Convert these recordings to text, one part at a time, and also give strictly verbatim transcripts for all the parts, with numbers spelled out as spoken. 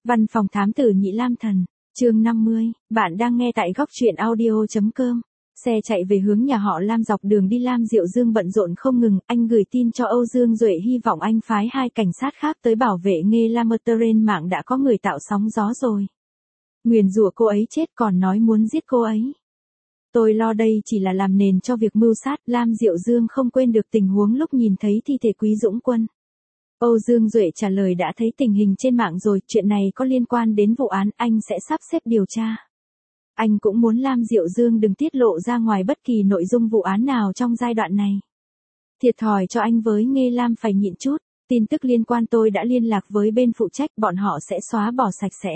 Văn phòng thám tử Nhị Lam Thần, chương năm mươi, bạn đang nghe tại góc truyện audio.com. Xe chạy về hướng nhà họ Lam dọc đường đi Lam Diệu Dương bận rộn không ngừng, anh gửi tin cho Âu Dương Duệ hy vọng anh phái hai cảnh sát khác tới bảo vệ Nghê Lam ở trên mạng đã có người tạo sóng gió rồi. Nguyền rủa cô ấy chết còn nói muốn giết cô ấy. Tôi lo đây chỉ là làm nền cho việc mưu sát, Lam Diệu Dương không quên được tình huống lúc nhìn thấy thi thể Quý Dũng Quân. Âu Dương Duệ trả lời đã thấy tình hình trên mạng rồi, chuyện này có liên quan đến vụ án, anh sẽ sắp xếp điều tra. Anh cũng muốn Lam Diệu Dương đừng tiết lộ ra ngoài bất kỳ nội dung vụ án nào trong giai đoạn này. Thiệt thòi cho anh với Nghê Lam phải nhịn chút, tin tức liên quan tôi đã liên lạc với bên phụ trách, bọn họ sẽ xóa bỏ sạch sẽ.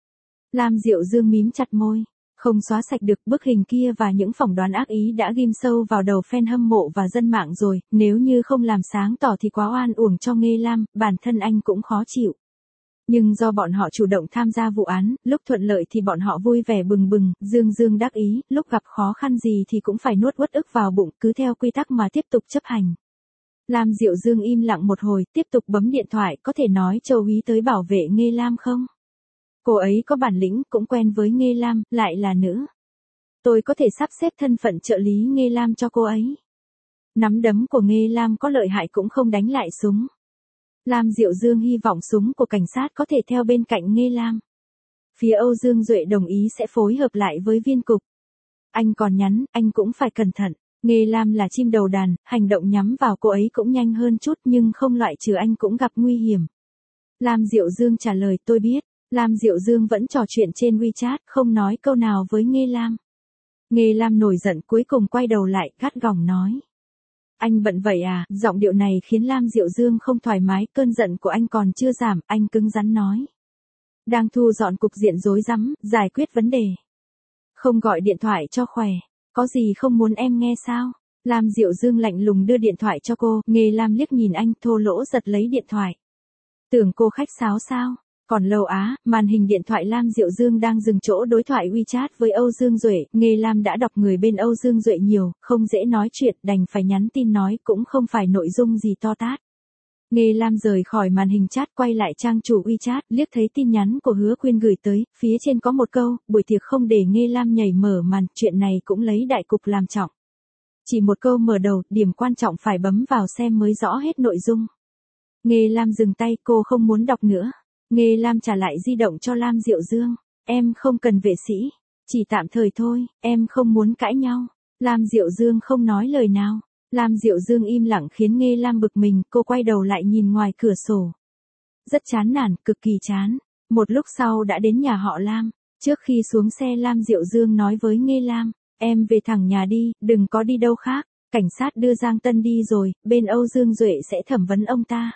Lam Diệu Dương mím chặt môi. Không xóa sạch được, bức hình kia và những phỏng đoán ác ý đã ghim sâu vào đầu fan hâm mộ và dân mạng rồi, nếu như không làm sáng tỏ thì quá oan uổng cho Nghê Lam, bản thân anh cũng khó chịu. Nhưng do bọn họ chủ động tham gia vụ án, lúc thuận lợi thì bọn họ vui vẻ bừng bừng, dương dương đắc ý, lúc gặp khó khăn gì thì cũng phải nuốt uất ức vào bụng, cứ theo quy tắc mà tiếp tục chấp hành. Lam Diệu Dương im lặng một hồi, tiếp tục bấm điện thoại, có thể nói Châu Úy tới bảo vệ Nghê Lam không? Cô ấy có bản lĩnh, cũng quen với Nghê Lam, lại là nữ. Tôi có thể sắp xếp thân phận trợ lý Nghê Lam cho cô ấy. Nắm đấm của Nghê Lam có lợi hại cũng không đánh lại súng. Lam Diệu Dương hy vọng súng của cảnh sát có thể theo bên cạnh Nghê Lam. Phía Âu Dương Duệ đồng ý sẽ phối hợp lại với viên cục. Anh còn nhắn, anh cũng phải cẩn thận. Nghê Lam là chim đầu đàn, hành động nhắm vào cô ấy cũng nhanh hơn chút nhưng không loại trừ anh cũng gặp nguy hiểm. Lam Diệu Dương trả lời tôi biết. Lam Diệu Dương vẫn trò chuyện trên WeChat, không nói câu nào với Nghê Lam. Nghê Lam nổi giận cuối cùng quay đầu lại, gắt gỏng nói. Anh bận vậy à, giọng điệu này khiến Lam Diệu Dương không thoải mái, cơn giận của anh còn chưa giảm, anh cứng rắn nói. Đang thu dọn cục diện rối rắm, giải quyết vấn đề. Không gọi điện thoại cho khỏe, có gì không muốn em nghe sao? Lam Diệu Dương lạnh lùng đưa điện thoại cho cô, Nghê Lam liếc nhìn anh, thô lỗ giật lấy điện thoại. Tưởng cô khách sáo sao? Còn lâu á, màn hình điện thoại Lam Diệu Dương đang dừng chỗ đối thoại WeChat với Âu Dương Duệ, Nghê Lam đã đọc người bên Âu Dương Duệ nhiều, không dễ nói chuyện, đành phải nhắn tin nói cũng không phải nội dung gì to tát. Nghê Lam rời khỏi màn hình chat quay lại trang chủ WeChat, liếc thấy tin nhắn của Hứa Quyên gửi tới, phía trên có một câu, buổi tiệc không để Nghê Lam nhảy mở màn, chuyện này cũng lấy đại cục làm trọng. Chỉ một câu mở đầu, điểm quan trọng phải bấm vào xem mới rõ hết nội dung. Nghê Lam dừng tay, cô không muốn đọc nữa. Nghê Lam trả lại di động cho Lam Diệu Dương. Em không cần vệ sĩ. Chỉ tạm thời thôi, em không muốn cãi nhau. Lam Diệu Dương không nói lời nào. Lam Diệu Dương im lặng khiến Nghê Lam bực mình, cô quay đầu lại nhìn ngoài cửa sổ. Rất chán nản, cực kỳ chán. Một lúc sau đã đến nhà họ Lam. Trước khi xuống xe Lam Diệu Dương nói với Nghê Lam, em về thẳng nhà đi, đừng có đi đâu khác. Cảnh sát đưa Giang Tân đi rồi, bên Âu Dương Duệ sẽ thẩm vấn ông ta.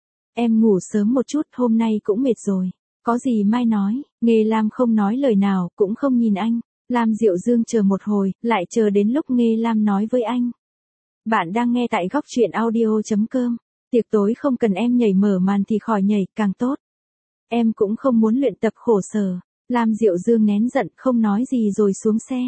Em ngủ sớm một chút, hôm nay cũng mệt rồi. Có gì mai nói. Nghê Lam không nói lời nào, cũng không nhìn anh. Lam Diệu Dương chờ một hồi, lại chờ đến lúc Nghê Lam nói với anh. Bạn đang nghe tại góc truyện audio.com. Tiệc tối không cần em nhảy mở màn thì khỏi nhảy, càng tốt. Em cũng không muốn luyện tập khổ sở. Lam Diệu Dương nén giận, không nói gì rồi xuống xe.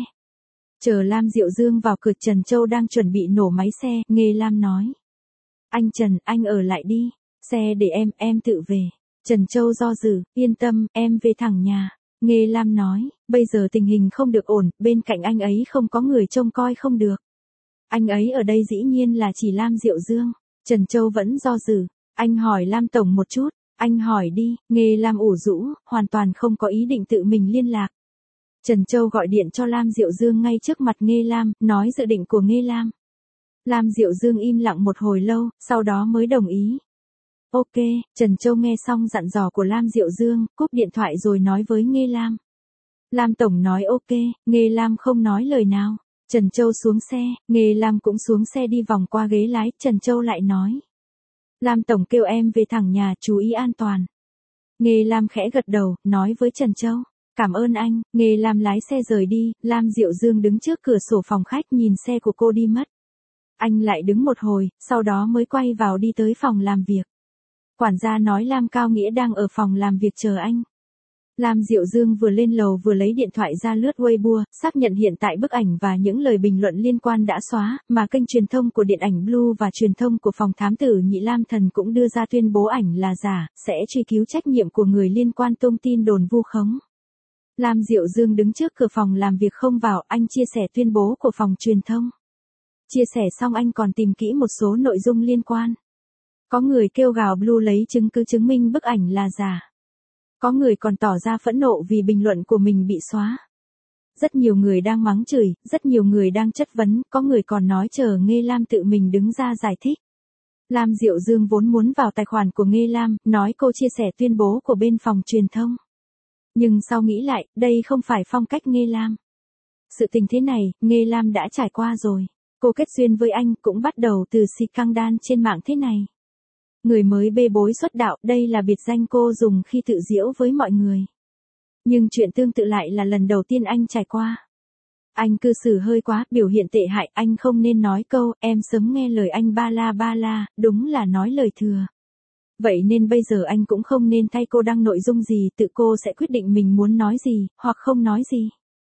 Chờ Lam Diệu Dương vào cửa, Trần Châu đang chuẩn bị nổ máy xe, Nghê Lam nói. Anh Trần, anh ở lại đi. Xe để em, em tự về. Trần Châu do dự, yên tâm, em về thẳng nhà. Nghê Lam nói, bây giờ tình hình không được ổn, bên cạnh anh ấy không có người trông coi không được. Anh ấy ở đây dĩ nhiên là chỉ Lam Diệu Dương. Trần Châu vẫn do dự, anh hỏi Lam Tổng một chút, anh hỏi đi, Nghê Lam ủ rũ, hoàn toàn không có ý định tự mình liên lạc. Trần Châu gọi điện cho Lam Diệu Dương ngay trước mặt Nghê Lam, nói dự định của Nghê Lam. Lam Diệu Dương im lặng một hồi lâu, sau đó mới đồng ý. Ok, Trần Châu nghe xong dặn dò của Lam Diệu Dương, cúp điện thoại rồi nói với Nghê Lam. Lam Tổng nói ok, Nghê Lam không nói lời nào. Trần Châu xuống xe, Nghê Lam cũng xuống xe đi vòng qua ghế lái, Trần Châu lại nói. Lam Tổng kêu em về thẳng nhà, chú ý an toàn. Nghê Lam khẽ gật đầu, nói với Trần Châu. Cảm ơn anh, Nghê Lam lái xe rời đi, Lam Diệu Dương đứng trước cửa sổ phòng khách nhìn xe của cô đi mất. Anh lại đứng một hồi, sau đó mới quay vào đi tới phòng làm việc. Quản gia nói Lam Cao Nghĩa đang ở phòng làm việc chờ anh. Lam Diệu Dương vừa lên lầu vừa lấy điện thoại ra lướt Weibo, xác nhận hiện tại bức ảnh và những lời bình luận liên quan đã xóa, mà kênh truyền thông của điện ảnh Blue và truyền thông của phòng thám tử Nhị Lam Thần cũng đưa ra tuyên bố ảnh là giả, sẽ truy cứu trách nhiệm của người liên quan tung tin đồn vu khống. Lam Diệu Dương đứng trước cửa phòng làm việc không vào, anh chia sẻ tuyên bố của phòng truyền thông. Chia sẻ xong anh còn tìm kỹ một số nội dung liên quan. Có người kêu gào Blue lấy chứng cứ chứng minh bức ảnh là giả. Có người còn tỏ ra phẫn nộ vì bình luận của mình bị xóa. Rất nhiều người đang mắng chửi, rất nhiều người đang chất vấn, có người còn nói chờ Nghê Lam tự mình đứng ra giải thích. Lam Diệu Dương vốn muốn vào tài khoản của Nghê Lam, nói cô chia sẻ tuyên bố của bên phòng truyền thông. Nhưng sau nghĩ lại, đây không phải phong cách Nghê Lam. Sự tình thế này, Nghê Lam đã trải qua rồi. Cô kết duyên với anh cũng bắt đầu từ scandal trên mạng thế này. Người mới bê bối xuất đạo, đây là biệt danh cô dùng khi tự giễu với mọi người. Nhưng chuyện tương tự lại là lần đầu tiên anh trải qua. Anh cư xử hơi quá, biểu hiện tệ hại, anh không nên nói câu, em sớm nghe lời anh ba la ba la, đúng là nói lời thừa. Vậy nên bây giờ anh cũng không nên thay cô đăng nội dung gì, tự cô sẽ quyết định mình muốn nói gì, hoặc không nói gì.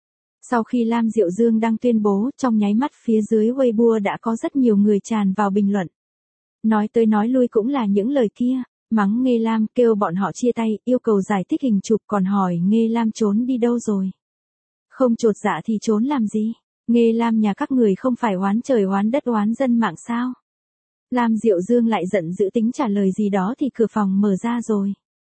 Sau khi Lam Diệu Dương đăng tuyên bố, trong nháy mắt phía dưới Weibo đã có rất nhiều người tràn vào bình luận. Nói tới nói lui cũng là những lời kia, mắng Nghê Lam, kêu bọn họ chia tay, yêu cầu giải thích hình chụp, còn hỏi Nghê Lam trốn đi đâu rồi. Không chột dạ thì trốn làm gì, Nghê Lam nhà các người không phải oán trời oán đất oán dân mạng sao. Lam Diệu Dương lại giận dữ tính trả lời gì đó thì cửa phòng mở ra rồi.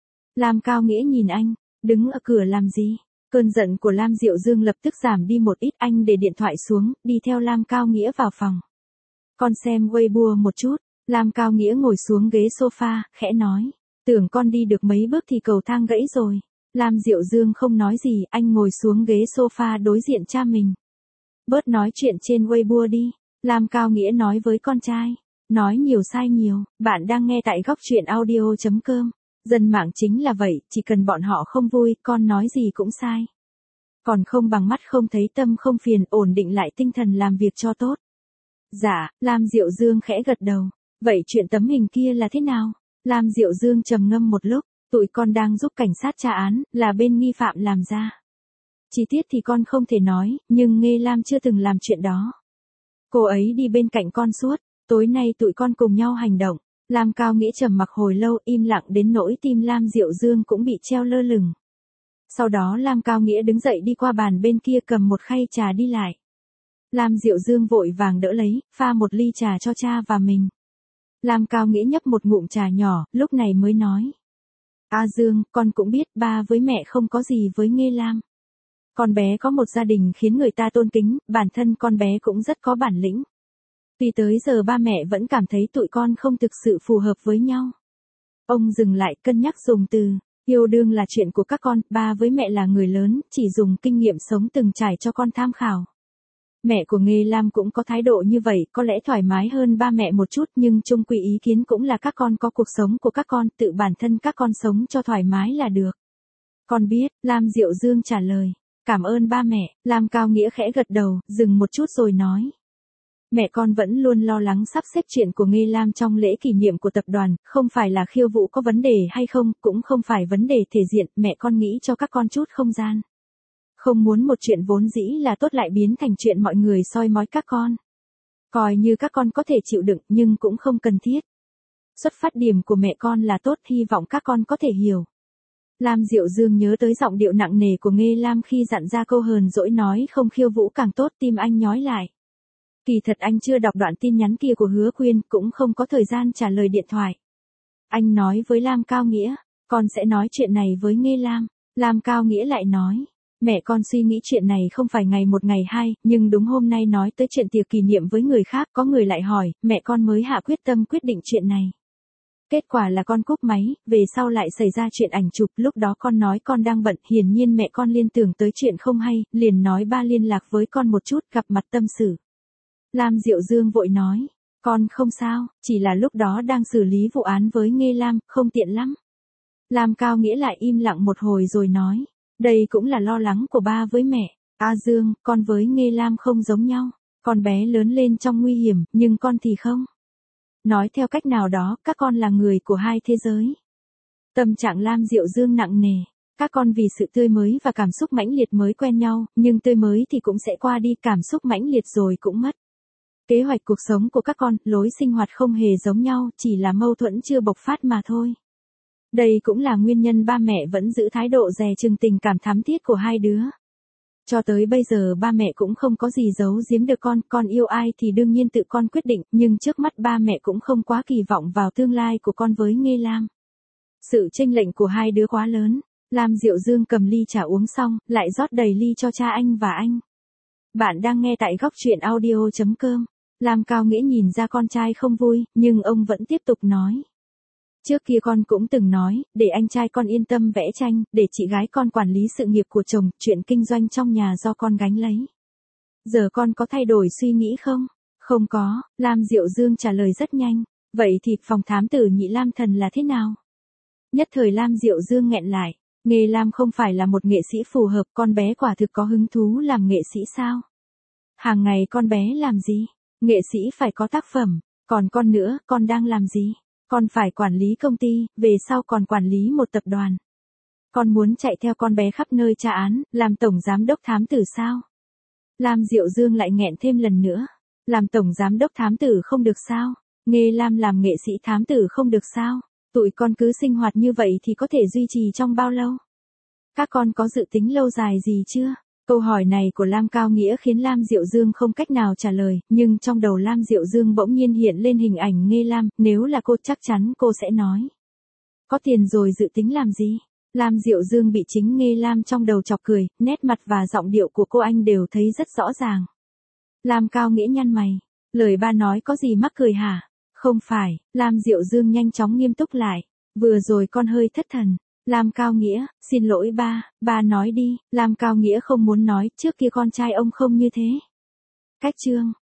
Lam Cao Nghĩa nhìn anh, đứng ở cửa làm gì. Cơn giận của Lam Diệu Dương lập tức giảm đi một ít, anh để điện thoại xuống, đi theo Lam Cao Nghĩa vào phòng. Con xem Weibo một chút. Lam Cao Nghĩa ngồi xuống ghế sofa, khẽ nói. Tưởng con đi được mấy bước thì cầu thang gãy rồi. Lam Diệu Dương không nói gì, anh ngồi xuống ghế sofa đối diện cha mình. Bớt nói chuyện trên Weibo đi. Lam Cao Nghĩa nói với con trai. Nói nhiều sai nhiều, bạn đang nghe tại góc truyện audio chấm com. Dân mạng chính là vậy, chỉ cần bọn họ không vui, con nói gì cũng sai. Còn không bằng mắt không thấy tâm không phiền, ổn định lại tinh thần làm việc cho tốt. Dạ, Lam Diệu Dương khẽ gật đầu. Vậy chuyện tấm hình kia là thế nào? Lam Diệu Dương trầm ngâm một lúc, tụi con đang giúp cảnh sát tra án, là bên nghi phạm làm ra. Chi tiết thì con không thể nói, nhưng Nghê Lam chưa từng làm chuyện đó. Cô ấy đi bên cạnh con suốt, tối nay tụi con cùng nhau hành động. Lam Cao Nghĩa trầm mặc hồi lâu, im lặng đến nỗi tim Lam Diệu Dương cũng bị treo lơ lửng. Sau đó Lam Cao Nghĩa đứng dậy đi qua bàn bên kia cầm một khay trà đi lại. Lam Diệu Dương vội vàng đỡ lấy, pha một ly trà cho cha và mình. Lam Cao Nghĩa nhấp một ngụm trà nhỏ, lúc này mới nói. A Dương, con cũng biết ba với mẹ không có gì với Nghê Lam. Con bé có một gia đình khiến người ta tôn kính, bản thân con bé cũng rất có bản lĩnh. Tuy tới giờ ba mẹ vẫn cảm thấy tụi con không thực sự phù hợp với nhau. Ông dừng lại cân nhắc dùng từ, yêu đương là chuyện của các con, ba với mẹ là người lớn, chỉ dùng kinh nghiệm sống từng trải cho con tham khảo. Mẹ của Nghê Lam cũng có thái độ như vậy, có lẽ thoải mái hơn ba mẹ một chút, nhưng chung quy ý kiến cũng là các con có cuộc sống của các con, tự bản thân các con sống cho thoải mái là được. Con biết, Lam Diệu Dương trả lời. Cảm ơn ba mẹ. Lam Cao Nghĩa khẽ gật đầu, dừng một chút rồi nói. Mẹ con vẫn luôn lo lắng sắp xếp chuyện của Nghê Lam trong lễ kỷ niệm của tập đoàn, không phải là khiêu vũ có vấn đề hay không, cũng không phải vấn đề thể diện, mẹ con nghĩ cho các con chút không gian. Không muốn một chuyện vốn dĩ là tốt lại biến thành chuyện mọi người soi mói các con. Coi như các con có thể chịu đựng nhưng cũng không cần thiết. Xuất phát điểm của mẹ con là tốt, hy vọng các con có thể hiểu. Lam Diệu Dương nhớ tới giọng điệu nặng nề của Nghê Lam khi dặn ra câu hờn dỗi nói không khiêu vũ càng tốt, tim anh nhói lại. Kỳ thật anh chưa đọc đoạn tin nhắn kia của Hứa Khuyên, cũng không có thời gian trả lời điện thoại. Anh nói với Lam Cao Nghĩa, con sẽ nói chuyện này với Nghê Lam. Lam Cao Nghĩa lại nói, mẹ con suy nghĩ chuyện này không phải ngày một ngày hai, nhưng đúng hôm nay nói tới chuyện tiệc kỷ niệm với người khác, có người lại hỏi, mẹ con mới hạ quyết tâm quyết định chuyện này. Kết quả là con cúp máy, về sau lại xảy ra chuyện ảnh chụp, lúc đó con nói con đang bận, hiển nhiên mẹ con liên tưởng tới chuyện không hay, liền nói ba liên lạc với con một chút, gặp mặt tâm sự. Lam Diệu Dương vội nói, con không sao, chỉ là lúc đó đang xử lý vụ án với Nghê Lam, không tiện lắm. Lam Cao Nghĩa lại im lặng một hồi rồi nói, đây cũng là lo lắng của ba với mẹ. A Dương, con với Nghê Lam không giống nhau, con bé lớn lên trong nguy hiểm, nhưng con thì không. Nói theo cách nào đó, các con là người của hai thế giới. Tâm trạng Lam Diệu Dương nặng nề. Các con vì sự tươi mới và cảm xúc mãnh liệt mới quen nhau, nhưng tươi mới thì cũng sẽ qua đi, cảm xúc mãnh liệt rồi cũng mất. Kế hoạch cuộc sống của các con, lối sinh hoạt không hề giống nhau, chỉ là mâu thuẫn chưa bộc phát mà thôi. Đây cũng là nguyên nhân ba mẹ vẫn giữ thái độ dè chừng tình cảm thắm thiết của hai đứa. Cho tới bây giờ ba mẹ cũng không có gì giấu giếm được con, con yêu ai thì đương nhiên tự con quyết định, nhưng trước mắt ba mẹ cũng không quá kỳ vọng vào tương lai của con với Nghê Lam. Sự chênh lệch của hai đứa quá lớn. Lam Diệu Dương cầm ly trà uống xong, lại rót đầy ly cho cha anh và anh. Bạn đang nghe tại góc truyện audio chấm com. Lam Cao Nghĩa nhìn ra con trai không vui, nhưng ông vẫn tiếp tục nói. Trước kia con cũng từng nói, để anh trai con yên tâm vẽ tranh, để chị gái con quản lý sự nghiệp của chồng, chuyện kinh doanh trong nhà do con gánh lấy. Giờ con có thay đổi suy nghĩ không? Không có, Lam Diệu Dương trả lời rất nhanh. Vậy thì phòng thám tử Nhị Lam Thần là thế nào? Nhất thời Lam Diệu Dương nghẹn lại. Nghê Lam không phải là một nghệ sĩ phù hợp, con bé quả thực có hứng thú làm nghệ sĩ sao? Hàng ngày con bé làm gì? Nghệ sĩ phải có tác phẩm. Còn con nữa, con đang làm gì? Con phải quản lý công ty, về sau còn quản lý một tập đoàn. Con muốn chạy theo con bé khắp nơi tra án, làm tổng giám đốc thám tử sao? Lam Diệu Dương lại nghẹn thêm lần nữa. Làm tổng giám đốc thám tử không được sao? Nghê Lam làm nghệ sĩ thám tử không được sao? Tụi con cứ sinh hoạt như vậy thì có thể duy trì trong bao lâu? Các con có dự tính lâu dài gì chưa? Câu hỏi này của Lam Cao Nghĩa khiến Lam Diệu Dương không cách nào trả lời, nhưng trong đầu Lam Diệu Dương bỗng nhiên hiện lên hình ảnh Nghê Lam, nếu là cô chắc chắn cô sẽ nói. Có tiền rồi dự tính làm gì? Lam Diệu Dương bị chính Nghê Lam trong đầu chọc cười, nét mặt và giọng điệu của cô anh đều thấy rất rõ ràng. Lam Cao Nghĩa nhăn mày, lời ba nói có gì mắc cười hả? Không phải, Lam Diệu Dương nhanh chóng nghiêm túc lại, vừa rồi con hơi thất thần. Lam Cao Nghĩa, xin lỗi ba, ba nói đi. Lam Cao Nghĩa không muốn nói, trước kia con trai ông không như thế. Cách chương,